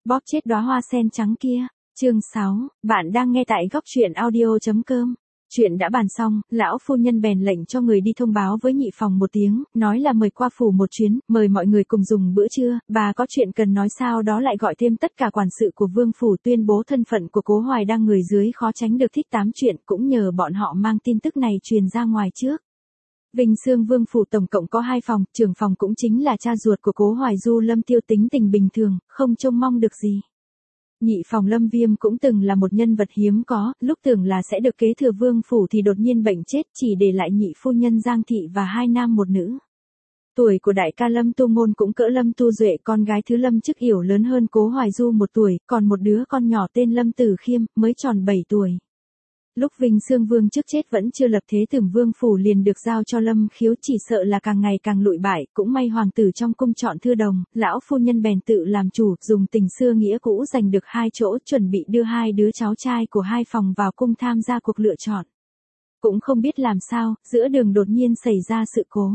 Bóp chết đóa hoa sen trắng kia. Chương 6, bạn đang nghe tại góc truyện audio.com. Chuyện đã bàn xong, lão phu nhân bèn lệnh cho người đi thông báo với nhị phòng một tiếng, nói là mời qua phủ một chuyến, mời mọi người cùng dùng bữa trưa, bà có chuyện cần nói sao đó lại gọi thêm tất cả quản sự của vương phủ tuyên bố thân phận của Cố Hoài đang người dưới khó tránh được thích tám chuyện, cũng nhờ bọn họ mang tin tức này truyền ra ngoài trước. Vinh Xương Vương phủ tổng cộng có 2 phòng, trưởng phòng cũng chính là cha ruột của Cố Hoài Du Lâm Tiêu tính tình bình thường, không trông mong được gì. Nhị phòng Lâm Viêm cũng từng là một nhân vật hiếm có, lúc tưởng là sẽ được kế thừa vương phủ thì đột nhiên bệnh chết, chỉ để lại nhị phu nhân Giang Thị và 2 nam một nữ. Tuổi của đại ca Lâm Tu Ngôn cũng cỡ Lâm Tu Duệ, con gái thứ Lâm Chức Yểu lớn hơn Cố Hoài Du 1 tuổi, còn một đứa con nhỏ tên Lâm Tử Khiêm, mới tròn 7 tuổi. Lúc Vinh Xương Vương trước chết vẫn chưa lập thế tử vương phủ liền được giao cho Lâm Khiếu, chỉ sợ là càng ngày càng lụi bại, cũng may hoàng tử trong cung chọn thưa đồng, lão phu nhân bèn tự làm chủ, dùng tình xưa nghĩa cũ giành được 2 chỗ, chuẩn bị đưa 2 đứa cháu trai của 2 phòng vào cung tham gia cuộc lựa chọn. Cũng không biết làm sao, giữa đường đột nhiên xảy ra sự cố.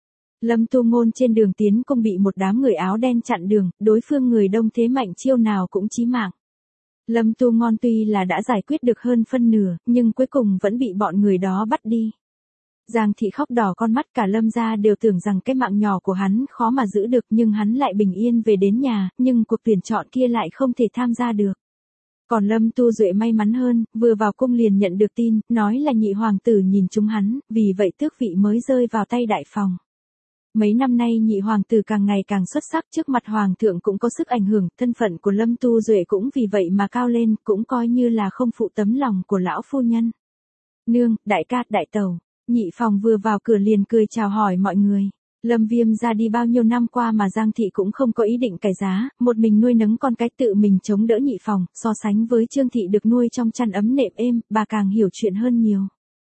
Lâm Tu Ngôn trên đường tiến cung bị một đám người áo đen chặn đường, đối phương người đông thế mạnh chiêu nào cũng chí mạng. Lâm Tu Ngon tuy là đã giải quyết được hơn phân nửa, nhưng cuối cùng vẫn bị bọn người đó bắt đi. Giang Thị khóc đỏ con mắt, cả Lâm gia đều tưởng rằng cái mạng nhỏ của hắn khó mà giữ được, nhưng hắn lại bình yên về đến nhà, nhưng cuộc tuyển chọn kia lại không thể tham gia được. Còn Lâm Tu Duệ may mắn hơn, vừa vào cung liền nhận được tin, nói là nhị hoàng tử nhìn trúng hắn, vì vậy tước vị mới rơi vào tay đại phòng. Mấy năm nay nhị hoàng tử càng ngày càng xuất sắc, trước mặt hoàng thượng cũng có sức ảnh hưởng, thân phận của Lâm Tu Duệ cũng vì vậy mà cao lên, cũng coi như là không phụ tấm lòng của lão phu nhân. Nương, đại ca, đại tẩu, nhị phòng vừa vào cửa liền cười chào hỏi mọi người. Lâm Viêm ra đi bao nhiêu năm qua mà Giang Thị cũng không có ý định cải giá, một mình nuôi nấng con cái tự mình chống đỡ nhị phòng, so sánh với Trương Thị được nuôi trong chăn ấm nệm êm, bà càng hiểu chuyện hơn nhiều.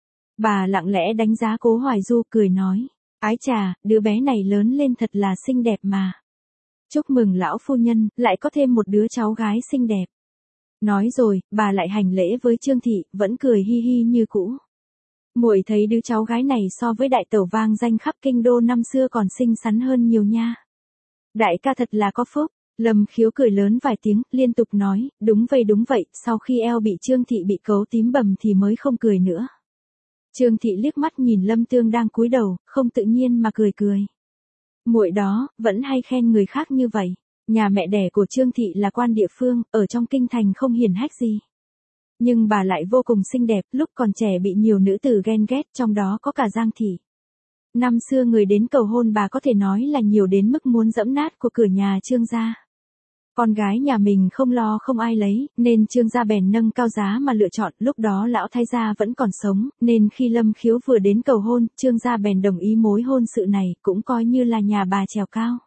Bà lặng lẽ đánh giá Cố Hoài Du, cười nói. Ái chà, đứa bé này lớn lên thật là xinh đẹp mà. Chúc mừng lão phu nhân, lại có thêm một đứa cháu gái xinh đẹp. Nói rồi, bà lại hành lễ với Trương Thị, vẫn cười hi hi như cũ. Muội thấy đứa cháu gái này so với đại tẩu vang danh khắp kinh đô năm xưa còn xinh xắn hơn nhiều nha. Đại ca thật là có phúc. Lâm Khiếu cười lớn vài tiếng, liên tục nói, đúng vậy, sau khi eo bị Trương Thị bị cấu tím bầm thì mới không cười nữa. Trương Thị liếc mắt nhìn Lâm Tương đang cúi đầu, không tự nhiên mà cười. Muội đó, vẫn hay khen người khác như vậy. Nhà mẹ đẻ của Trương Thị là quan địa phương, ở trong kinh thành không hiển hách gì. Nhưng bà lại vô cùng xinh đẹp, lúc còn trẻ bị nhiều nữ tử ghen ghét, trong đó có cả Giang Thị. Năm xưa người đến cầu hôn bà có thể nói là nhiều đến mức muốn giẫm nát của cửa nhà Trương gia. Con gái nhà mình không lo không ai lấy, nên Trương gia bèn nâng cao giá mà lựa chọn, lúc đó lão thái gia vẫn còn sống, nên khi Lâm Khiếu vừa đến cầu hôn, Trương gia bèn đồng ý mối hôn sự này, cũng coi như là nhà bà trèo cao.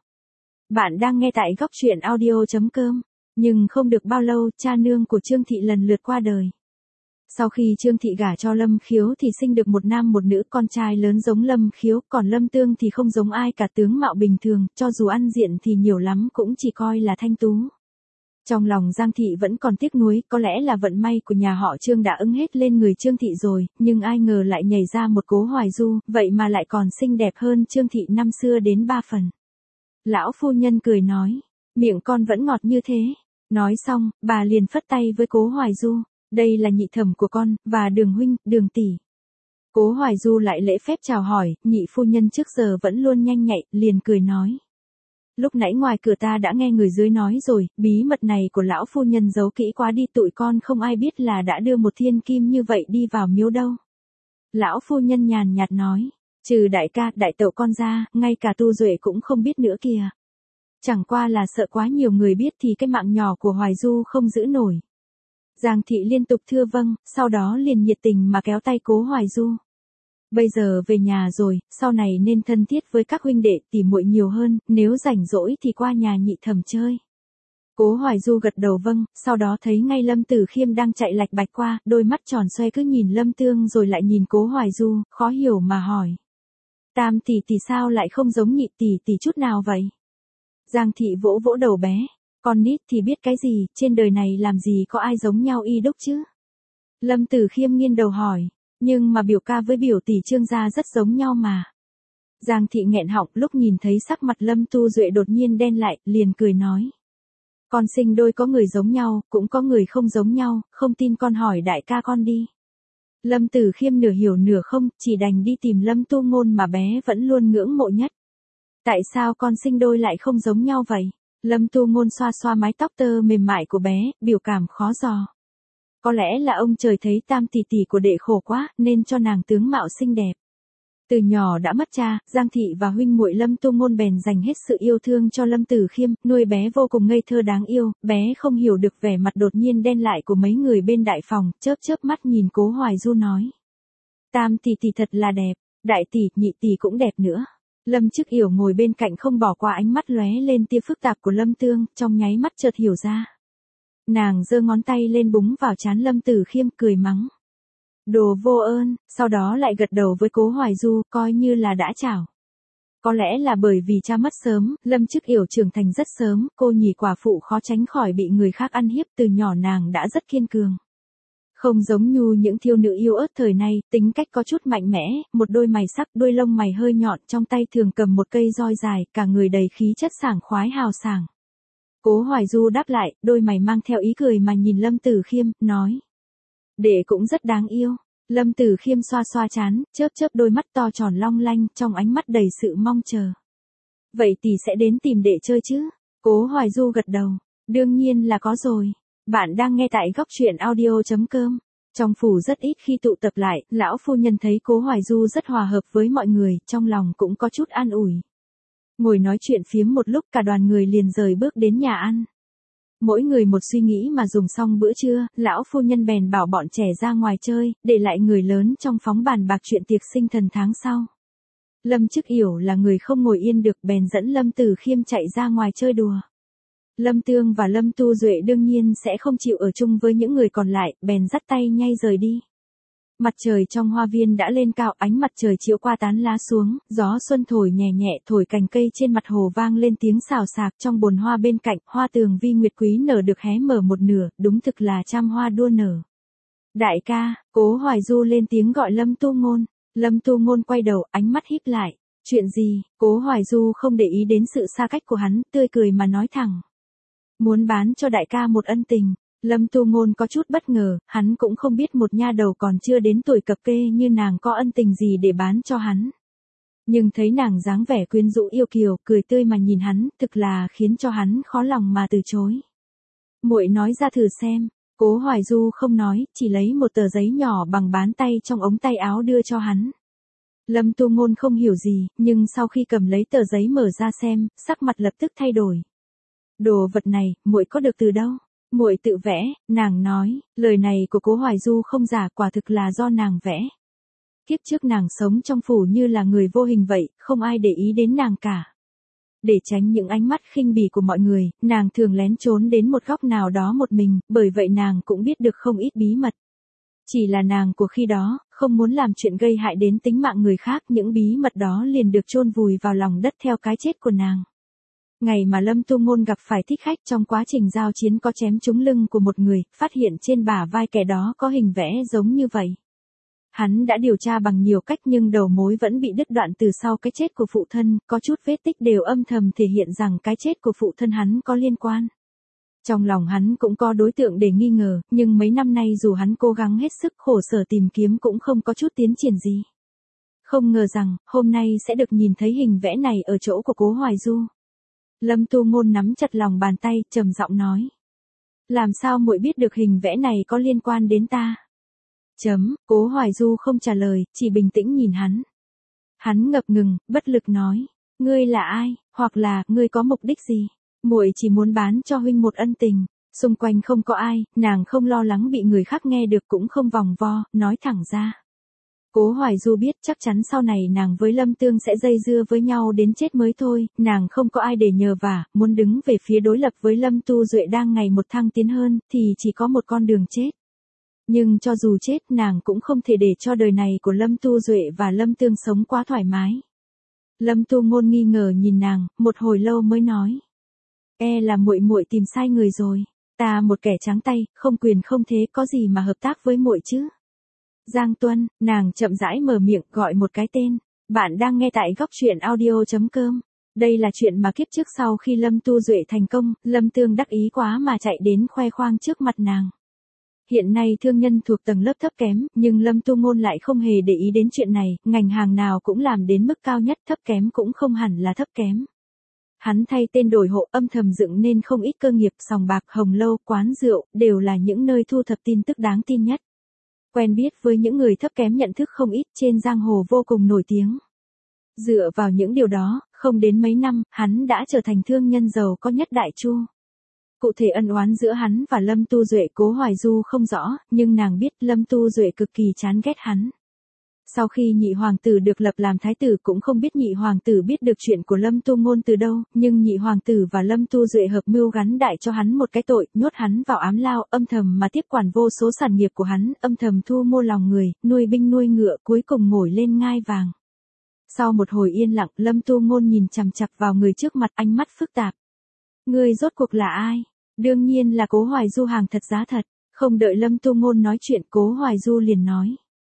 Bạn đang nghe tại góc truyện audio.com, nhưng không được bao lâu, cha nương của Trương Thị lần lượt qua đời. Sau khi Trương Thị gả cho Lâm Khiếu thì sinh được một nam một nữ, con trai lớn giống Lâm Khiếu, còn Lâm Tương thì không giống ai cả, tướng mạo bình thường, cho dù ăn diện thì nhiều lắm cũng chỉ coi là thanh tú. Trong lòng Giang Thị vẫn còn tiếc nuối, có lẽ là vận may của nhà họ Trương đã ứng hết lên người Trương Thị rồi, nhưng ai ngờ lại nhảy ra một Cố Hoài Du, vậy mà lại còn xinh đẹp hơn Trương Thị năm xưa đến 3 phần. Lão phu nhân cười nói, miệng con vẫn ngọt như thế. Nói xong, bà liền phất tay với Cố Hoài Du. Đây là nhị thẩm của con, và Đường huynh, Đường tỷ. Cố Hoài Du lại lễ phép chào hỏi, nhị phu nhân trước giờ vẫn luôn nhanh nhạy, liền cười nói. Lúc nãy ngoài cửa ta đã nghe người dưới nói rồi, bí mật này của lão phu nhân giấu kỹ quá đi, tụi con không ai biết là đã đưa một thiên kim như vậy đi vào miếu đâu. Lão phu nhân nhàn nhạt nói, trừ đại ca, đại tẩu con ra, ngay cả Tu Duệ cũng không biết nữa kìa. Chẳng qua là sợ quá nhiều người biết thì cái mạng nhỏ của Hoài Du không giữ nổi. Giang Thị liên tục thưa vâng, sau đó liền nhiệt tình mà kéo tay Cố Hoài Du. Bây giờ về nhà rồi, sau này nên thân thiết với các huynh đệ tỉ muội nhiều hơn, nếu rảnh rỗi thì qua nhà nhị thẩm chơi. Cố Hoài Du gật đầu vâng, sau đó thấy ngay Lâm Tử Khiêm đang chạy lạch bạch qua, đôi mắt tròn xoe cứ nhìn Lâm Tương rồi lại nhìn Cố Hoài Du, khó hiểu mà hỏi. Tam tỷ tỷ sao lại không giống nhị tỷ tỷ chút nào vậy? Giang Thị vỗ vỗ đầu bé. Con nít thì biết cái gì, trên đời này làm gì có ai giống nhau y đúc chứ? Lâm Tử Khiêm nghiêng đầu hỏi, nhưng mà biểu ca với biểu tỷ Trương gia rất giống nhau mà. Giang Thị nghẹn họng, lúc nhìn thấy sắc mặt Lâm Tu Duệ đột nhiên đen lại, liền cười nói. Con sinh đôi có người giống nhau, cũng có người không giống nhau, không tin con hỏi đại ca con đi. Lâm Tử Khiêm nửa hiểu nửa không, chỉ đành đi tìm Lâm Tu Ngôn mà bé vẫn luôn ngưỡng mộ nhất. Tại sao con sinh đôi lại không giống nhau vậy? Lâm Tu Ngôn xoa xoa mái tóc tơ mềm mại của bé, biểu cảm khó dò. Có lẽ là ông trời thấy tam tỷ tỷ của đệ khổ quá, nên cho nàng tướng mạo xinh đẹp. Từ nhỏ đã mất cha, Giang Thị và huynh muội Lâm Tu Ngôn bèn dành hết sự yêu thương cho Lâm Tử Khiêm, nuôi bé vô cùng ngây thơ đáng yêu, bé không hiểu được vẻ mặt đột nhiên đen lại của mấy người bên đại phòng, chớp chớp mắt nhìn Cố Hoài Du nói. Tam tỷ tỷ thật là đẹp, đại tỷ, nhị tỷ cũng đẹp nữa. Lâm Chức Yểu ngồi bên cạnh không bỏ qua ánh mắt lóe lên tia phức tạp của Lâm Tương, trong nháy mắt chợt hiểu ra. Nàng giơ ngón tay lên búng vào trán Lâm Tử Khiêm cười mắng. Đồ vô ơn, sau đó lại gật đầu với Cố Hoài Du, coi như là đã chào. Có lẽ là bởi vì cha mất sớm, Lâm Chức Yểu trưởng thành rất sớm, cô nhì quả phụ khó tránh khỏi bị người khác ăn hiếp, từ nhỏ nàng đã rất kiên cường. Không giống như những thiếu nữ yêu ớt thời nay, tính cách có chút mạnh mẽ, một đôi mày sắc, đôi lông mày hơi nhọn, trong tay thường cầm một cây roi dài, cả người đầy khí chất sảng khoái hào sảng. Cố Hoài Du đáp lại, đôi mày mang theo ý cười mà nhìn Lâm Tử Khiêm, nói. Đệ cũng rất đáng yêu. Lâm Tử Khiêm xoa xoa trán, chớp chớp đôi mắt to tròn long lanh, trong ánh mắt đầy sự mong chờ. Vậy tỷ sẽ đến tìm đệ chơi chứ? Cố Hoài Du gật đầu. Đương nhiên là có rồi. Bạn đang nghe tại góc truyện audio.com. Trong phủ rất ít khi tụ tập lại, lão phu nhân thấy Cố Hoài Du rất hòa hợp với mọi người, trong lòng cũng có chút an ủi. Ngồi nói chuyện phiếm một lúc, cả đoàn người liền rời bước đến nhà ăn. Mỗi người một suy nghĩ mà dùng xong bữa trưa, lão phu nhân bèn bảo bọn trẻ ra ngoài chơi, để lại người lớn trong phóng bàn bạc chuyện tiệc sinh thần tháng sau. Lâm Chức Yểu là người không ngồi yên được, bèn dẫn Lâm Tử Khiêm chạy ra ngoài chơi đùa. Lâm Tương và Lâm Tu Duệ đương nhiên sẽ không chịu ở chung với những người còn lại, bèn dắt tay nhay rời đi. Mặt trời trong hoa viên đã lên cao, ánh mặt trời chiếu qua tán lá xuống, gió xuân thổi nhẹ nhẹ thổi cành cây trên mặt hồ vang lên tiếng xào xạc, trong bồn hoa bên cạnh, hoa tường vi nguyệt quý nở được hé mở một nửa, đúng thực là trăm hoa đua nở. Đại ca, Cố Hoài Du lên tiếng gọi Lâm Tu Ngôn. Lâm Tu Ngôn quay đầu, ánh mắt híp lại. Chuyện gì? Cố Hoài Du không để ý đến sự xa cách của hắn, tươi cười mà nói thẳng. Muốn bán cho đại ca một ân tình. Lâm Tu Ngôn có chút bất ngờ, hắn cũng không biết một nha đầu còn chưa đến tuổi cập kê như nàng có ân tình gì để bán cho hắn. Nhưng thấy nàng dáng vẻ quyến rũ yêu kiều, cười tươi mà nhìn hắn, thực là khiến cho hắn khó lòng mà từ chối. Muội nói ra thử xem. Cố Hoài Du không nói, chỉ lấy một tờ giấy nhỏ bằng bán tay trong ống tay áo đưa cho hắn. Lâm Tu Ngôn không hiểu gì, nhưng sau khi cầm lấy tờ giấy mở ra xem, sắc mặt lập tức thay đổi. Đồ vật này, muội có được từ đâu? Muội tự vẽ, nàng nói, lời này của Cố Hoài Du không giả, quả thực là do nàng vẽ. Kiếp trước nàng sống trong phủ như là người vô hình vậy, không ai để ý đến nàng cả. Để tránh những ánh mắt khinh bỉ của mọi người, nàng thường lén trốn đến một góc nào đó một mình, bởi vậy nàng cũng biết được không ít bí mật. Chỉ là nàng của khi đó, không muốn làm chuyện gây hại đến tính mạng người khác, những bí mật đó liền được chôn vùi vào lòng đất theo cái chết của nàng. Ngày mà Lâm Tu Ngôn gặp phải thích khách trong quá trình giao chiến có chém trúng lưng của một người, phát hiện trên bả vai kẻ đó có hình vẽ giống như vậy. Hắn đã điều tra bằng nhiều cách nhưng đầu mối vẫn bị đứt đoạn từ sau cái chết của phụ thân, có chút vết tích đều âm thầm thể hiện rằng cái chết của phụ thân hắn có liên quan. Trong lòng hắn cũng có đối tượng để nghi ngờ, nhưng mấy năm nay dù hắn cố gắng hết sức khổ sở tìm kiếm cũng không có chút tiến triển gì. Không ngờ rằng, hôm nay sẽ được nhìn thấy hình vẽ này ở chỗ của Cố Hoài Du. Lâm Tu Ngôn nắm chặt lòng bàn tay, trầm giọng nói. Làm sao muội biết được hình vẽ này có liên quan đến ta? Cố Hoài Du không trả lời, chỉ bình tĩnh nhìn hắn. Hắn ngập ngừng, bất lực nói. Ngươi là ai, hoặc là, ngươi có mục đích gì? Muội chỉ muốn bán cho huynh một ân tình. Xung quanh không có ai, nàng không lo lắng bị người khác nghe được cũng không vòng vo, nói thẳng ra. Cố Hoài Du biết chắc chắn sau này nàng với Lâm Tương sẽ dây dưa với nhau đến chết mới thôi, nàng không có ai để nhờ vả, muốn đứng về phía đối lập với Lâm Tu Duệ đang ngày một thăng tiến hơn, thì chỉ có một con đường chết. Nhưng cho dù chết nàng cũng không thể để cho đời này của Lâm Tu Duệ và Lâm Tương sống quá thoải mái. Lâm Tu Ngôn nghi ngờ nhìn nàng, một hồi lâu mới nói. Là muội tìm sai người rồi, ta một kẻ trắng tay, không quyền không thế có gì mà hợp tác với muội chứ. Giang Tuân, nàng chậm rãi mở miệng gọi một cái tên. Bạn đang nghe tại góc truyện audio.com. Đây là chuyện mà kiếp trước sau khi Lâm Tu Duệ thành công, Lâm Tương đắc ý quá mà chạy đến khoe khoang trước mặt nàng. Hiện nay thương nhân thuộc tầng lớp thấp kém, nhưng Lâm Tu Ngôn lại không hề để ý đến chuyện này, ngành hàng nào cũng làm đến mức cao nhất, thấp kém cũng không hẳn là thấp kém. Hắn thay tên đổi hộ, âm thầm dựng nên không ít cơ nghiệp, sòng bạc, hồng lâu, quán rượu, đều là những nơi thu thập tin tức đáng tin nhất. Quen biết với những người thấp kém nhận thức không ít, trên giang hồ vô cùng nổi tiếng. Dựa vào những điều đó, không đến mấy năm, hắn đã trở thành thương nhân giàu có nhất Đại Chu. Cụ thể ân oán giữa hắn và Lâm Tu Duệ Cố Hoài Du không rõ, nhưng nàng biết Lâm Tu Duệ cực kỳ chán ghét hắn. Sau khi nhị hoàng tử được lập làm thái tử cũng không biết nhị hoàng tử biết được chuyện của Lâm Tu Ngôn từ đâu, nhưng nhị hoàng tử và Lâm Tu Duệ hợp mưu gắn đại cho hắn một cái tội, nhốt hắn vào ám lao, âm thầm mà tiếp quản vô số sản nghiệp của hắn, âm thầm thu mua lòng người, nuôi binh nuôi ngựa, cuối cùng ngồi lên ngai vàng. Sau một hồi yên lặng, Lâm Tu Ngôn nhìn chằm chằm vào người trước mặt, ánh mắt phức tạp. Ngươi rốt cuộc là ai? Đương nhiên là Cố Hoài Du, hàng thật giá thật. Không đợi Lâm Tu Ngôn nói chuyện, Cố Hoài Du liền nói.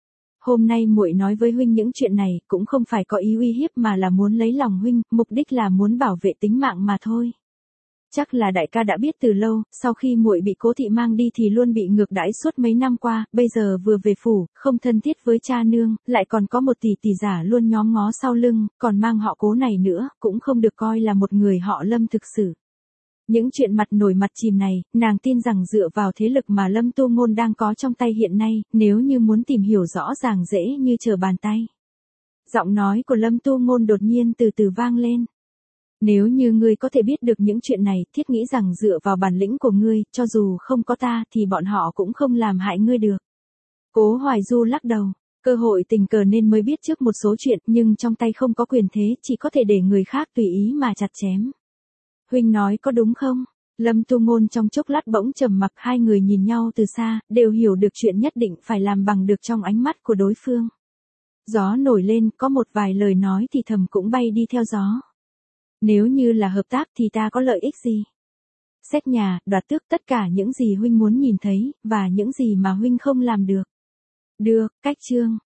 Hôm nay muội nói với huynh những chuyện này, cũng không phải có ý uy hiếp mà là muốn lấy lòng huynh, mục đích là muốn bảo vệ tính mạng mà thôi. Chắc là đại ca đã biết từ lâu, sau khi muội bị Cố thị mang đi thì luôn bị ngược đãi suốt mấy năm qua, bây giờ vừa về phủ, không thân thiết với cha nương, lại còn có một tỷ tỷ giả luôn nhóm ngó sau lưng, còn mang họ Cố này nữa, cũng không được coi là một người họ Lâm thực sự. Những chuyện mặt nổi mặt chìm này, nàng tin rằng dựa vào thế lực mà Lâm Tu Ngôn đang có trong tay hiện nay, nếu như muốn tìm hiểu rõ ràng dễ như trở bàn tay. Giọng nói của Lâm Tu Ngôn đột nhiên từ từ vang lên. Nếu như ngươi có thể biết được những chuyện này, thiết nghĩ rằng dựa vào bản lĩnh của ngươi, cho dù không có ta thì bọn họ cũng không làm hại ngươi được. Cố Hoài Du lắc đầu. Cơ hội tình cờ nên mới biết trước một số chuyện, nhưng trong tay không có quyền thế, chỉ có thể để người khác tùy ý mà chặt chém. Huynh nói có đúng không? Lâm Tu Ngôn trong chốc lát bỗng trầm mặc, hai người nhìn nhau từ xa, đều hiểu được chuyện nhất định phải làm bằng được trong ánh mắt của đối phương. Gió nổi lên, có một vài lời nói thì thầm cũng bay đi theo gió. Nếu như là hợp tác thì ta có lợi ích gì? Xét nhà, đoạt tước, tất cả những gì huynh muốn nhìn thấy, và những gì mà huynh không làm được. Được, cách chương.